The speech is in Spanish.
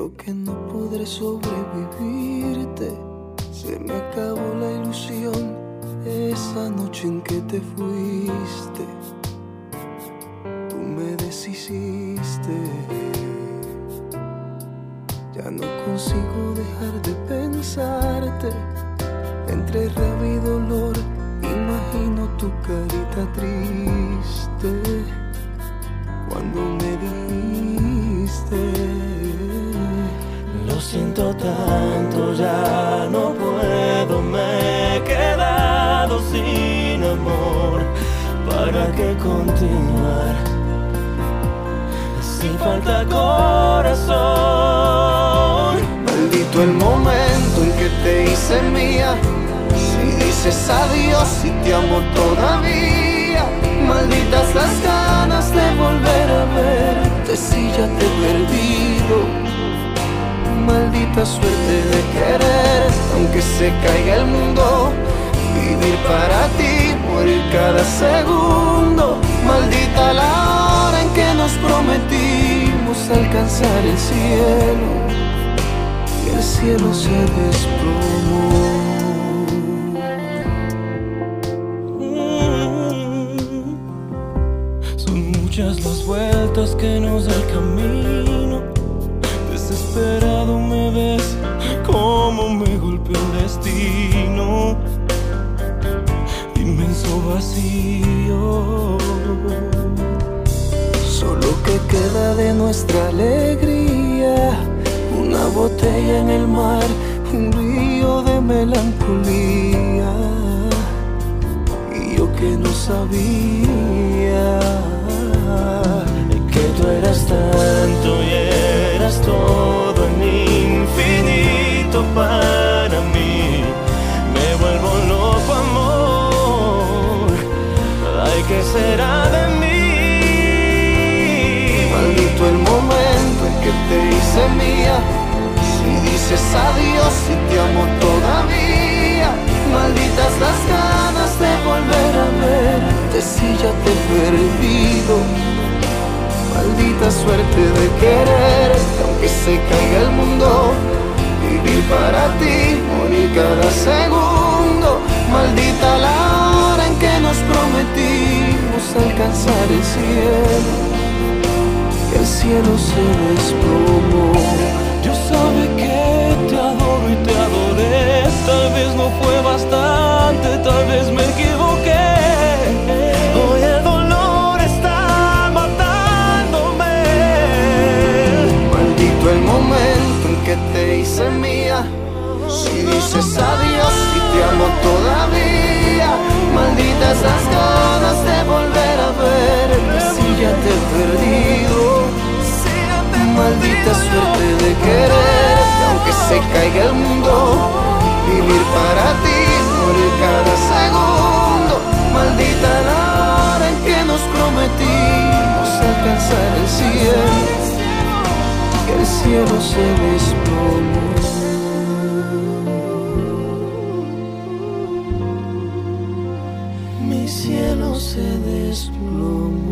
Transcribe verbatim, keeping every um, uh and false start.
Creo que no podré sobrevivirte. Se me acabó la ilusión esa noche en que te fuiste. Tú me deshiciste. Ya no consigo dejar de pensarte. Entre rabia y dolor imagino tu carita triste cuando me dijiste: lo siento tanto, ya no puedo, me he quedado sin amor. ¿Para qué continuar? Si falta corazón. Maldito el momento en que te hice mía. Si dices adiós y te amo todavía. Malditas las ganas de volver a verte si ya te he perdido. Maldita suerte de querer, aunque se caiga el mundo. Vivir para ti, morir cada segundo. Maldita la hora en que nos prometimos alcanzar el cielo. Y el cielo se desplomó. Muchas las vueltas que nos da el camino. Desesperado me ves como me golpeó el destino. Inmenso vacío. Solo que queda de nuestra alegría una botella en el mar, un río de melancolía. Y yo que no sabía que tú eras tanto y eras todo en infinito para mí. Me vuelvo loco, amor. Ay, ¿qué será de mí? Maldito el momento en que te hice mía. Si dices adiós y te amo todavía. Malditas las ganas de volver a verte si ya te he perdido. Maldita suerte de querer, aunque se caiga el mundo. Vivir para ti, morir cada segundo. Maldita la hora en que nos prometimos alcanzar el cielo. Que el cielo se desplomó. Yo sabe que te adoro y te adoré. Tal vez no fue bastante, tal vez me equivoqué. Hoy el dolor está matándome. Maldito el momento en que te hice mía. Si dices adiós y te amo todavía. Malditas las ganas de volver a verte si ya te he perdido. Maldita suerte de querer, aunque se caiga el mundo. Vivir para ti, morir cada segundo. Maldita la hora en que nos prometimos alcanzar el cielo. Que el cielo se desplomó. Mi cielo se desplomó.